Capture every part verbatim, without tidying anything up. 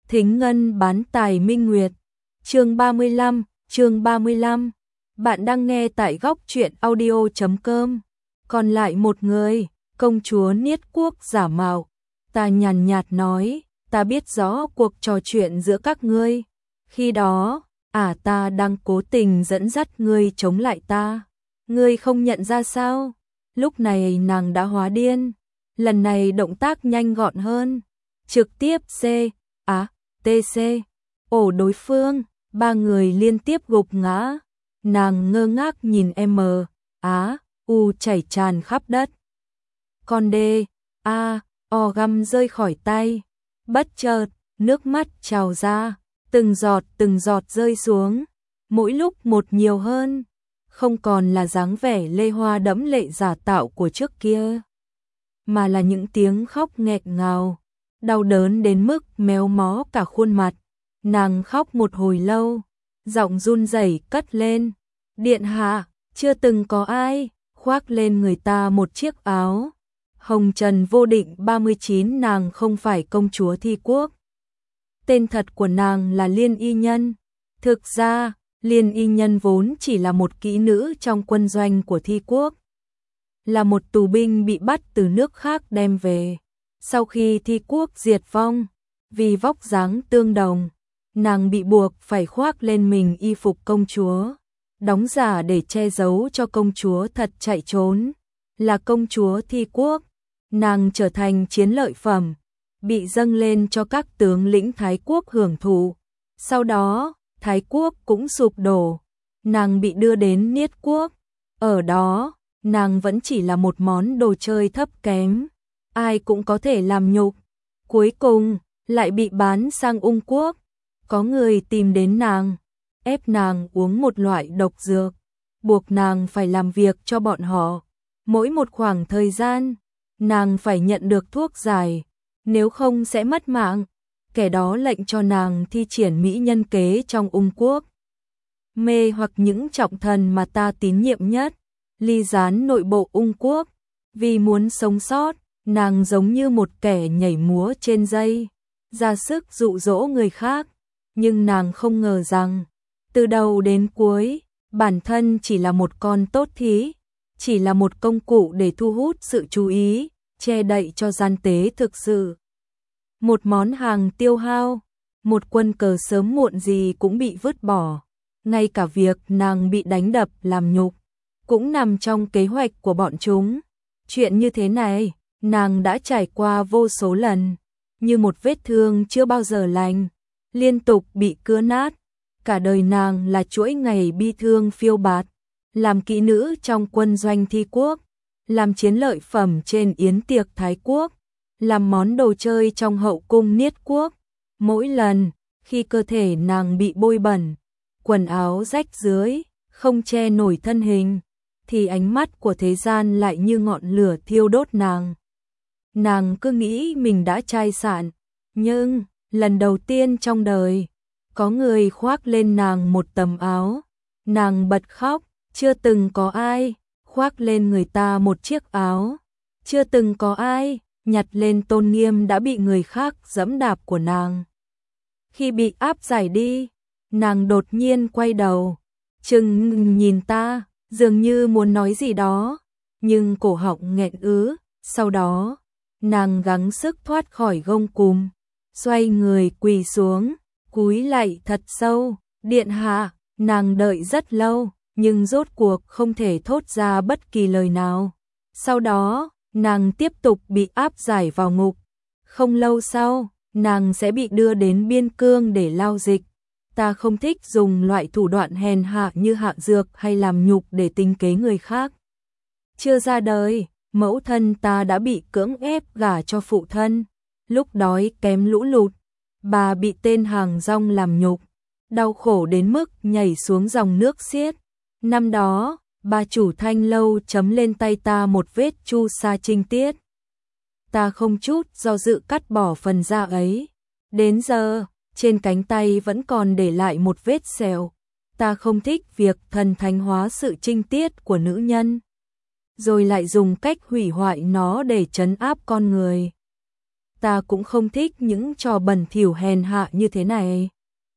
Thính Ngân bán tài Minh Nguyệt. Chương ba mươi lăm, chương ba mươi lăm. Bạn đang nghe tại góc truyện audio chấm com. Còn lại một người, công chúa Niết Quốc giả mạo. Ta nhàn nhạt nói, ta biết rõ cuộc trò chuyện giữa các ngươi. Khi đó, à ta đang cố tình dẫn dắt ngươi chống lại ta. Ngươi không nhận ra sao? Lúc này nàng đã hóa điên. Lần này động tác nhanh gọn hơn. Trực tiếp C, á, T C, ổ đối phương, ba người liên tiếp gục ngã. Nàng ngơ ngác nhìn M, Á, U chảy tràn khắp đất. Con D, A, O găm rơi khỏi tay. Bất chợt, nước mắt trào ra, từng giọt từng giọt rơi xuống, mỗi lúc một nhiều hơn. Không còn là dáng vẻ lê hoa đẫm lệ giả tạo của trước kia, mà là những tiếng khóc nghẹn ngào, đau đớn đến mức méo mó cả khuôn mặt. Nàng khóc một hồi lâu, giọng run rẩy cất lên, điện hạ, chưa từng có ai khoác lên người ta một chiếc áo. Hồng Trần Vô Định ba mươi chín. Nàng không phải công chúa Thi Quốc. Tên thật của nàng là Liên Y Nhân. Thực ra, Liên Y Nhân vốn chỉ là một kỹ nữ trong quân doanh của Thi Quốc, là một tù binh bị bắt từ nước khác đem về. Sau khi Thi Quốc diệt vong, vì vóc dáng tương đồng, nàng bị buộc phải khoác lên mình y phục công chúa, đóng giả để che giấu cho công chúa thật chạy trốn. Là công chúa Thi Quốc, nàng trở thành chiến lợi phẩm, bị dâng lên cho các tướng lĩnh Thái Quốc hưởng thụ. Sau đó, Thái Quốc cũng sụp đổ, nàng bị đưa đến Niết Quốc. Ở đó, nàng vẫn chỉ là một món đồ chơi thấp kém, ai cũng có thể làm nhục. Cuối cùng, lại bị bán sang Ung Quốc. Có người tìm đến nàng, ép nàng uống một loại độc dược, buộc nàng phải làm việc cho bọn họ. Mỗi một khoảng thời gian, nàng phải nhận được thuốc giải, nếu không sẽ mất mạng. Kẻ đó lệnh cho nàng thi triển mỹ nhân kế trong Ung Quốc, mê hoặc những trọng thần mà ta tín nhiệm nhất, ly gián nội bộ Ung Quốc. Vì muốn sống sót, nàng giống như một kẻ nhảy múa trên dây, ra sức dụ dỗ người khác. Nhưng nàng không ngờ rằng, từ đầu đến cuối, bản thân chỉ là một con tốt thí, chỉ là một công cụ để thu hút sự chú ý, che đậy cho gian tế thực sự. Một món hàng tiêu hao, một quân cờ sớm muộn gì cũng bị vứt bỏ. Ngay cả việc nàng bị đánh đập làm nhục, cũng nằm trong kế hoạch của bọn chúng. Chuyện như thế này, nàng đã trải qua vô số lần, như một vết thương chưa bao giờ lành, liên tục bị cứa nát. Cả đời nàng là chuỗi ngày bi thương phiêu bạt, làm kỹ nữ trong quân doanh Thi Quốc, làm chiến lợi phẩm trên yến tiệc Thái Quốc, làm món đồ chơi trong hậu cung Niết Quốc. Mỗi lần, khi cơ thể nàng bị bôi bẩn, quần áo rách rưới, không che nổi thân hình, thì ánh mắt của thế gian lại như ngọn lửa thiêu đốt nàng. Nàng cứ nghĩ mình đã chai sạn, nhưng lần đầu tiên trong đời, có người khoác lên nàng một tấm áo, nàng bật khóc. Chưa từng có ai khoác lên người ta một chiếc áo, chưa từng có ai nhặt lên tôn nghiêm đã bị người khác giẫm đạp của nàng. Khi bị áp giải đi, nàng đột nhiên quay đầu, chừng nhìn ta, dường như muốn nói gì đó, nhưng cổ họng nghẹn ứ. Sau đó, nàng gắng sức thoát khỏi gông cùm, xoay người quỳ xuống, cúi lạy thật sâu. Điện hạ. Nàng đợi rất lâu, nhưng rốt cuộc không thể thốt ra bất kỳ lời nào. Sau đó, nàng tiếp tục bị áp giải vào ngục. Không lâu sau, nàng sẽ bị đưa đến biên cương để lao dịch. Ta không thích dùng loại thủ đoạn hèn hạ như hạ dược hay làm nhục để tính kế người khác. Chưa ra đời, mẫu thân ta đã bị cưỡng ép gả cho phụ thân. Lúc đói kém lũ lụt, bà bị tên hàng rong làm nhục, đau khổ đến mức nhảy xuống dòng nước xiết. Năm đó, bà chủ Thanh lâu chấm lên tay ta một vết chu sa trinh tiết. Ta không chút do dự cắt bỏ phần da ấy. Đến giờ, trên cánh tay vẫn còn để lại một vết sẹo. Ta không thích việc thần thánh hóa sự trinh tiết của nữ nhân, rồi lại dùng cách hủy hoại nó để trấn áp con người. ta cũng không thích những trò bẩn thỉu hèn hạ như thế này.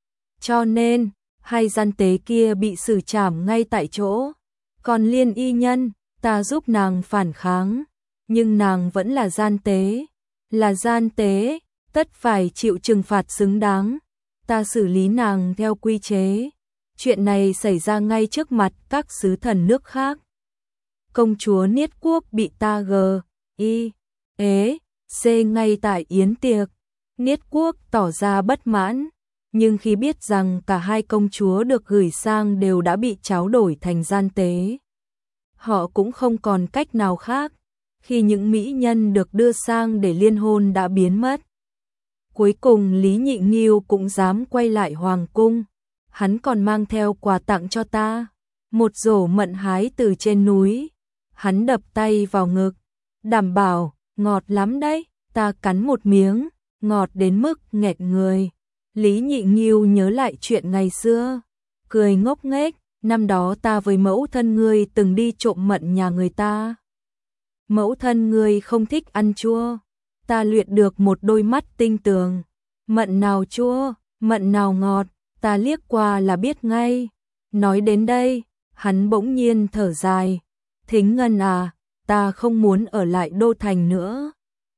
Cho nên, hai gian tế kia bị xử trảm ngay tại chỗ. Còn Liên y nhân, ta giúp nàng phản kháng, nhưng nàng vẫn là gian tế. Là gian tế, tất phải chịu trừng phạt xứng đáng. Ta xử lý nàng theo quy chế. Chuyện này xảy ra ngay trước mặt các sứ thần nước khác. Công chúa Niết Quốc bị ta gờ, y, ế, c ngay tại yến tiệc. Niết Quốc tỏ ra bất mãn, nhưng khi biết rằng cả hai công chúa được gửi sang đều đã bị tráo đổi thành gian tế, họ cũng không còn cách nào khác. Khi những mỹ nhân được đưa sang để liên hôn đã biến mất, cuối cùng Lý Nhị Nghiêu cũng dám quay lại hoàng cung. Hắn còn mang theo quà tặng cho ta, một rổ mận hái từ trên núi. Hắn đập tay vào ngực, đảm bảo, ngọt lắm đấy. Ta cắn một miếng, ngọt đến mức nghẹt người. Lý Nhị Nghiêu nhớ lại chuyện ngày xưa, cười ngốc nghếch. Năm đó ta với mẫu thân ngươi từng đi trộm mận nhà người ta. Mẫu thân ngươi không thích ăn chua. Ta luyện được một đôi mắt tinh tường. Mận nào chua, mận nào ngọt, ta liếc qua là biết ngay. Nói đến đây, hắn bỗng nhiên thở dài. Thính Ngân à, ta không muốn ở lại Đô Thành nữa.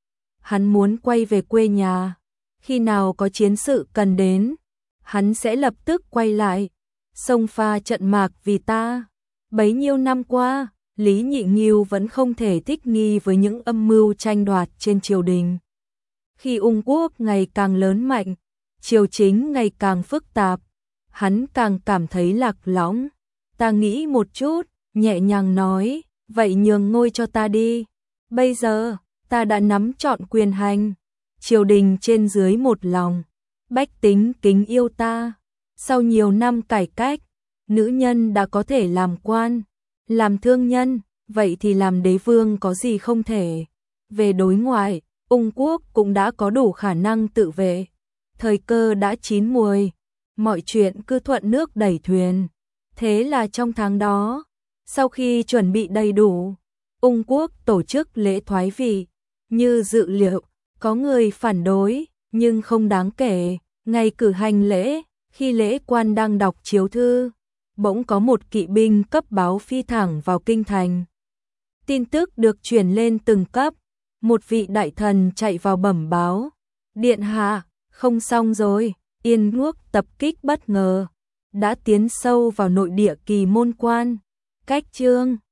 Hắn muốn quay về quê nhà. Khi nào có chiến sự cần đến, hắn sẽ lập tức quay lại, xông pha trận mạc vì ta. Bấy nhiêu năm qua, Lý Nhị Nghiêu vẫn không thể thích nghi với những âm mưu tranh đoạt trên triều đình. Khi Ung Quốc ngày càng lớn mạnh, triều chính ngày càng phức tạp, hắn càng cảm thấy lạc lõng. Ta nghĩ một chút, nhẹ nhàng nói, vậy nhường ngôi cho ta đi. Bây giờ, ta đã nắm trọn quyền hành, triều đình trên dưới một lòng, bách tính kính yêu ta. Sau nhiều năm cải cách, nữ nhân đã có thể làm quan, làm thương nhân, vậy thì làm đế vương có gì không thể. Về đối ngoại, Ung Quốc cũng đã có đủ khả năng tự vệ. Thời cơ đã chín muồi, mọi chuyện cứ thuận nước đẩy thuyền. Thế là trong tháng đó, sau khi chuẩn bị đầy đủ, Ung Quốc tổ chức lễ thoái vị. Như dự liệu, có người phản đối, nhưng không đáng kể. Ngày cử hành lễ, khi lễ quan đang đọc chiếu thư, bỗng có một kỵ binh cấp báo phi thẳng vào kinh thành. Tin tức được truyền lên từng cấp, một vị đại thần chạy vào bẩm báo. Điện hạ, không xong rồi, Yên Quốc tập kích bất ngờ, đã tiến sâu vào nội địa Kỳ Môn Quan. Cách chương